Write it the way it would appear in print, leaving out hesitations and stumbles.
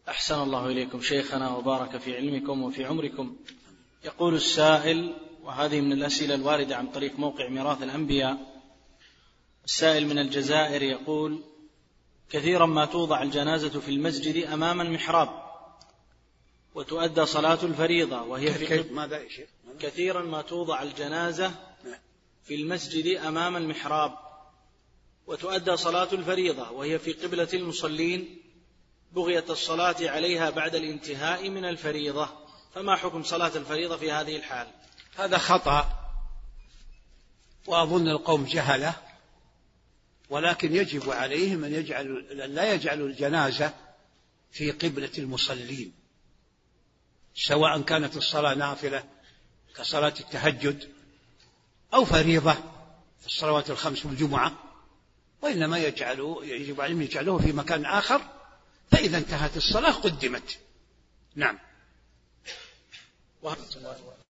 أحسن الله إليكم شيخنا وبارك في علمكم وفي عمركم. يقول السائل، وهذه من الأسئلة الواردة عن طريق موقع ميراث الأنبياء، السائل من الجزائر يقول: كثيرا ما توضع الجنازة في المسجد أمام المحراب وتؤدى صلاة الفريضة وهي كثيرا ما توضع الجنازة في المسجد أمام المحراب وتؤدى صلاة الفريضة وهي في قبلة المصلين بغية الصلاة عليها بعد الانتهاء من الفريضة، فما حكم صلاة الفريضة في هذه الحال؟ هذا خطأ، وأظن القوم جهلة، ولكن يجب عليهم أن لا يجعلوا الجنازة في قبلة المصلين، سواء كانت الصلاة نافلة كصلاة التهجد أو فريضة في الصلوات الخمس والجمعة، وإنما يجب عليهم يجعلوه في مكان آخر، فإذا انتهت الصلاة قدمت. نعم.